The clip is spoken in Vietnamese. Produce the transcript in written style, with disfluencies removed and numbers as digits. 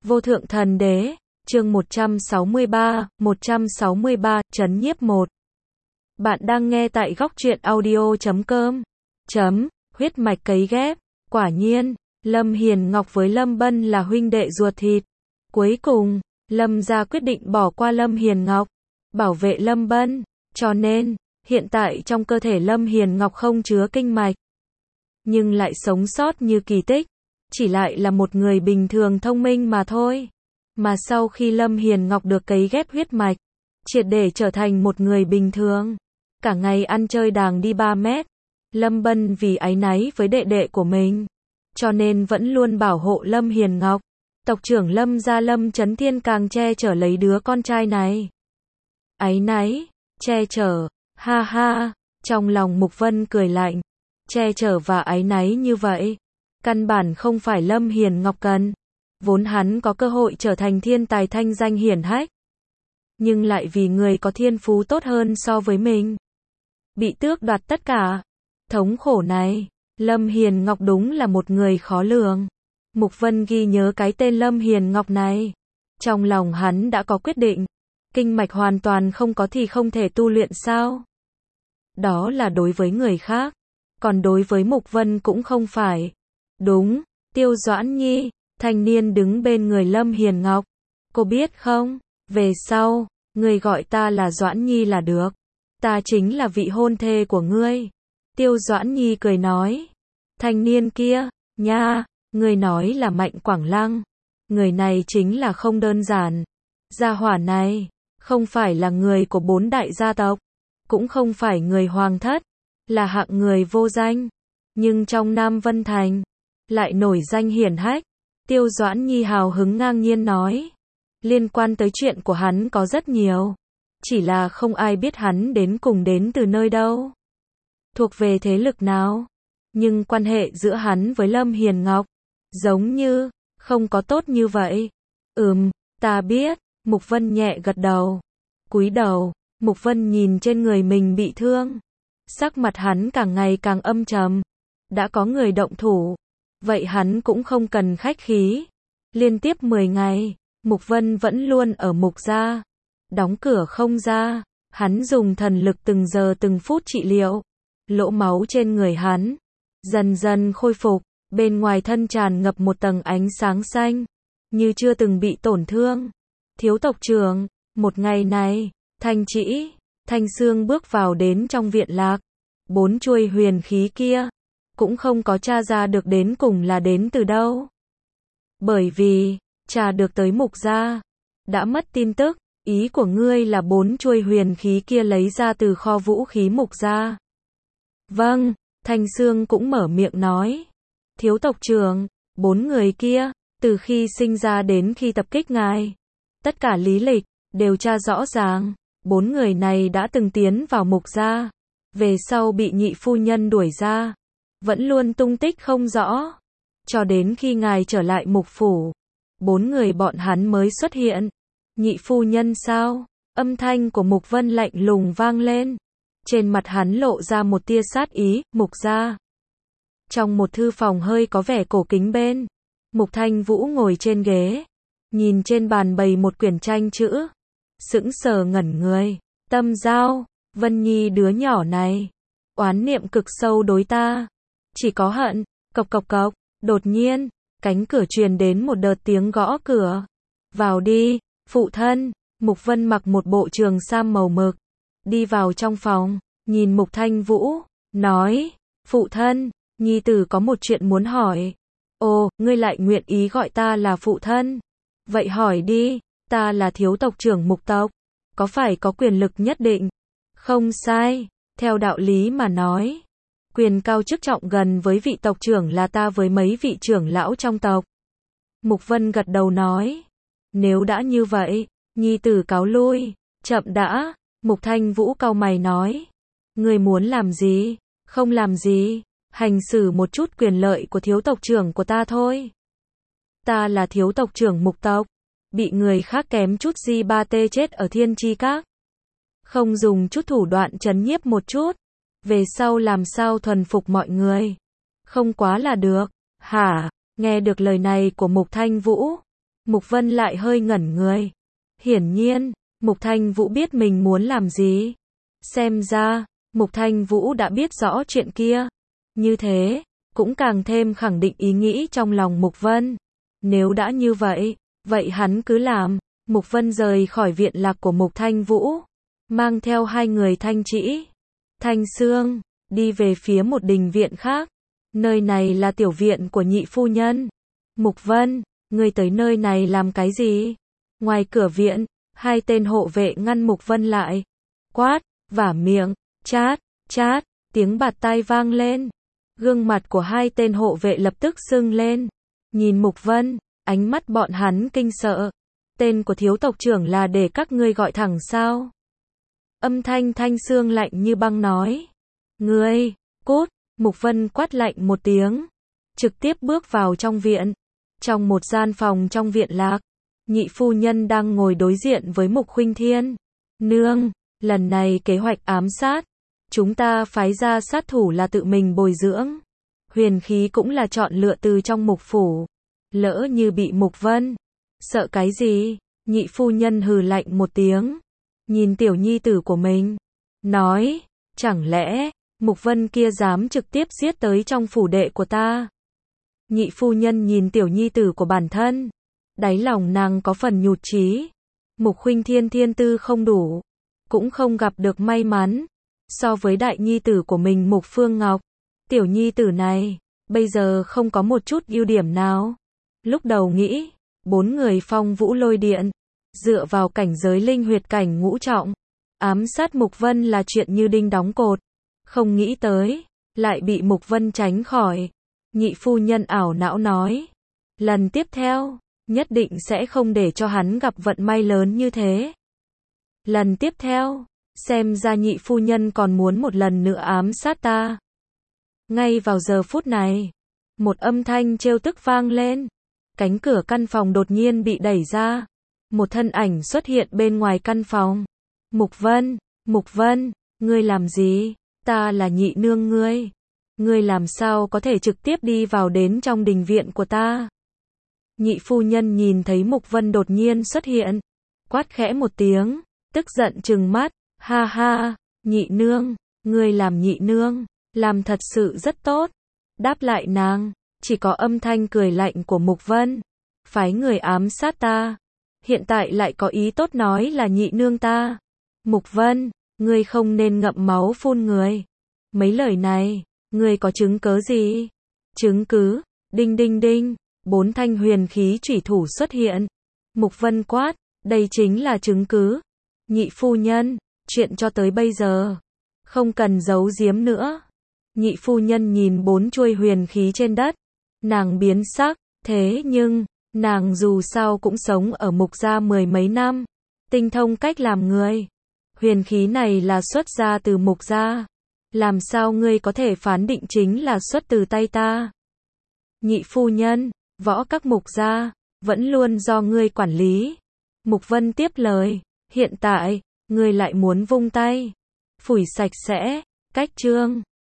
Vô thượng thần đế, chương 163, trấn nhiếp 1. Bạn đang nghe tại góc truyện audio.com. Huyết mạch cấy ghép. Quả nhiên, Lâm Hiền Ngọc với Lâm Bân là huynh đệ ruột thịt. Cuối cùng, Lâm gia quyết định bỏ qua Lâm Hiền Ngọc, bảo vệ Lâm Bân. Cho nên, hiện tại trong cơ thể Lâm Hiền Ngọc không chứa kinh mạch, nhưng lại sống sót như kỳ tích. Chỉ lại là một người bình thường thông minh mà thôi. Mà sau khi Lâm Hiền Ngọc được cấy ghép huyết mạch, triệt để trở thành một người bình thường, cả ngày ăn chơi đàng đi 3 mét. Lâm Bân vì áy náy với đệ đệ của mình, cho nên vẫn luôn bảo hộ Lâm Hiền Ngọc. Tộc trưởng Lâm gia Lâm Chấn Thiên càng che chở lấy đứa con trai này. Áy náy, che chở, ha ha, trong lòng Mục Vân cười lạnh. Che chở và áy náy như vậy, căn bản không phải Lâm Hiền Ngọc cần. Vốn hắn có cơ hội trở thành thiên tài thanh danh hiển hách, nhưng lại vì người có thiên phú tốt hơn so với mình, bị tước đoạt tất cả. Thống khổ này, Lâm Hiền Ngọc đúng là một người khó lường. Mục Vân ghi nhớ cái tên Lâm Hiền Ngọc này. Trong lòng hắn đã có quyết định, kinh mạch hoàn toàn không có thì không thể tu luyện sao? Đó là đối với người khác, còn đối với Mục Vân cũng không phải. Đúng, Tiêu Doãn Nhi, thanh niên đứng bên người Lâm Hiền Ngọc. Cô biết không, về sau, người gọi ta là Doãn Nhi là được. Ta chính là vị hôn thê của ngươi. Tiêu Doãn Nhi cười nói. Thanh niên kia, nha, người nói là Mạnh Quảng Lăng. Người này chính là không đơn giản. Gia hỏa này, không phải là người của 4 đại gia tộc, cũng không phải người hoàng thất, là hạng người vô danh. Nhưng trong Nam Vân Thành, lại nổi danh hiển hách. Tiêu Doãn Nhi hào hứng ngang nhiên nói. Liên quan tới chuyện của hắn có rất nhiều, chỉ là không ai biết hắn đến cùng đến từ nơi đâu, thuộc về thế lực nào. Nhưng quan hệ giữa hắn với Lâm Hiền Ngọc, giống như, không có tốt như vậy. Ta biết, Mục Vân nhẹ gật đầu. Cúi đầu, Mục Vân nhìn trên người mình bị thương. Sắc mặt hắn càng ngày càng âm trầm. Đã có người động thủ, vậy hắn cũng không cần khách khí. Liên tiếp 10 ngày, Mục Vân vẫn luôn ở Mục gia, đóng cửa không ra. Hắn dùng thần lực từng giờ từng phút trị liệu. Lỗ máu trên người hắn dần dần khôi phục, bên ngoài thân tràn ngập một tầng ánh sáng xanh, như chưa từng bị tổn thương. Thiếu tộc trưởng, một ngày này, Thanh Trĩ, Thanh Sương bước vào đến trong viện lạc. 4 chuôi huyền khí kia, cũng không có tra ra được đến cùng là đến từ đâu. Bởi vì, tra được tới Mục gia, đã mất tin tức. Ý của ngươi là 4 chuôi huyền khí kia lấy ra từ kho vũ khí Mục gia? Vâng, Thanh Sương cũng mở miệng nói. Thiếu tộc trưởng, 4 người kia, từ khi sinh ra đến khi tập kích ngài, tất cả lý lịch, đều tra rõ ràng. 4 người này đã từng tiến vào Mục gia, về sau bị nhị phu nhân đuổi ra, vẫn luôn tung tích không rõ. Cho đến khi ngài trở lại Mục phủ, 4 người bọn hắn mới xuất hiện. Nhị phu nhân sao? Âm thanh của Mục Vân lạnh lùng vang lên. Trên mặt hắn lộ ra một tia sát ý. Mục gia. Trong một thư phòng hơi có vẻ cổ kính bên, Mục Thanh Vũ ngồi trên ghế, nhìn trên bàn bày một quyển tranh chữ, sững sờ ngẩn người. Tâm Giao, Vân Nhi đứa nhỏ này, oán niệm cực sâu đối ta, chỉ có hận. Cộc cộc cộc. Đột nhiên, cánh cửa truyền đến một đợt tiếng gõ cửa. Vào đi, phụ thân. Mục Vân mặc một bộ trường sam màu mực, đi vào trong phòng, nhìn Mục Thanh Vũ, nói, phụ thân, nhi tử có một chuyện muốn hỏi. Ồ, ngươi lại nguyện ý gọi ta là phụ thân? Vậy hỏi đi, ta là thiếu tộc trưởng Mục tộc, có phải có quyền lực nhất định? Không sai, theo đạo lý mà nói, quyền cao chức trọng gần với vị tộc trưởng là ta với mấy vị trưởng lão trong tộc. Mục Vân gật đầu nói, nếu đã như vậy, nhi tử cáo lui. Chậm đã, Mục Thanh Vũ cau mày nói, ngươi muốn làm gì? Không làm gì, hành xử một chút quyền lợi của thiếu tộc trưởng của ta thôi. Ta là thiếu tộc trưởng Mục tộc, bị người khác kém chút gì ba tê chết ở Thiên Chi Các. Không dùng chút thủ đoạn trấn nhiếp một chút, về sau làm sao thuần phục mọi người? Không quá là được. Hả? Nghe được lời này của Mục Thanh Vũ, Mục Vân lại hơi ngẩn người. Hiển nhiên, Mục Thanh Vũ biết mình muốn làm gì. Xem ra, Mục Thanh Vũ đã biết rõ chuyện kia. Như thế, cũng càng thêm khẳng định ý nghĩ trong lòng Mục Vân. Nếu đã như vậy, vậy hắn cứ làm. Mục Vân rời khỏi viện lạc của Mục Thanh Vũ, mang theo hai người Thanh Trĩ, Thanh Sương, đi về phía một đình viện khác. Nơi này là tiểu viện của nhị phu nhân. Mục Vân, ngươi tới nơi này làm cái gì? Ngoài cửa viện, hai tên hộ vệ ngăn Mục Vân lại. Quát, vả miệng, chát, chát, tiếng bạt tai vang lên. Gương mặt của hai tên hộ vệ lập tức sưng lên. Nhìn Mục Vân, ánh mắt bọn hắn kinh sợ. Tên của thiếu tộc trưởng là để các ngươi gọi thẳng sao? Âm thanh Thanh Sương lạnh như băng nói. Ngươi, cút, Mục Vân quát lạnh một tiếng. Trực tiếp bước vào trong viện. Trong một gian phòng trong viện lạc, nhị phu nhân đang ngồi đối diện với Mục Khuynh Thiên. Nương, lần này kế hoạch ám sát. Chúng ta phái ra sát thủ là tự mình bồi dưỡng. Huyền khí cũng là chọn lựa từ trong Mục phủ. Lỡ như bị Mục Vân. Sợ cái gì? Nhị phu nhân hừ lạnh một tiếng. Nhìn tiểu nhi tử của mình. Nói, chẳng lẽ, Mục Vân kia dám trực tiếp giết tới trong phủ đệ của ta? Nhị phu nhân nhìn tiểu nhi tử của bản thân. Đáy lòng nàng có phần nhụt chí. Mục Khuynh Thiên thiên tư không đủ. Cũng không gặp được may mắn. So với đại nhi tử của mình Mục Phương Ngọc. Tiểu nhi tử này, bây giờ không có một chút ưu điểm nào. Lúc đầu nghĩ, 4 người phong vũ lôi điện. Dựa vào cảnh giới linh huyệt cảnh ngũ trọng. Ám sát Mục Vân là chuyện như đinh đóng cột. Không nghĩ tới, lại bị Mục Vân tránh khỏi. Nhị phu nhân ảo não nói. Lần tiếp theo, nhất định sẽ không để cho hắn gặp vận may lớn như thế. Lần tiếp theo, xem ra nhị phu nhân còn muốn một lần nữa ám sát ta. Ngay vào giờ phút này, một âm thanh trêu tức vang lên. Cánh cửa căn phòng đột nhiên bị đẩy ra. Một thân ảnh xuất hiện bên ngoài căn phòng. Mục Vân, ngươi làm gì? Ta là nhị nương ngươi. Ngươi làm sao có thể trực tiếp đi vào đến trong đình viện của ta? Nhị phu nhân nhìn thấy Mục Vân đột nhiên xuất hiện. Quát khẽ một tiếng, tức giận trừng mắt. Ha ha, nhị nương, ngươi làm nhị nương, làm thật sự rất tốt. Đáp lại nàng, chỉ có âm thanh cười lạnh của Mục Vân. Phái người ám sát ta. Hiện tại lại có ý tốt nói là nhị nương ta. Mục Vân, ngươi không nên ngậm máu phun người. Mấy lời này, ngươi có chứng cớ gì? Chứng cứ, đinh đinh đinh, 4 thanh huyền khí chủy thủ xuất hiện. Mục Vân quát, đây chính là chứng cứ. Nhị phu nhân, chuyện cho tới bây giờ, không cần giấu giếm nữa. Nhị phu nhân nhìn 4 chuôi huyền khí trên đất. Nàng biến sắc, thế nhưng, nàng dù sao cũng sống ở Mục gia 10 mấy năm. Tinh thông cách làm người. Huyền khí này là xuất ra từ Mục gia. Làm sao ngươi có thể phán định chính là xuất từ tay ta? Nhị phu nhân, võ các Mục gia, vẫn luôn do ngươi quản lý. Mục Vân tiếp lời, hiện tại, ngươi lại muốn vung tay. Phủi sạch sẽ, cách chương.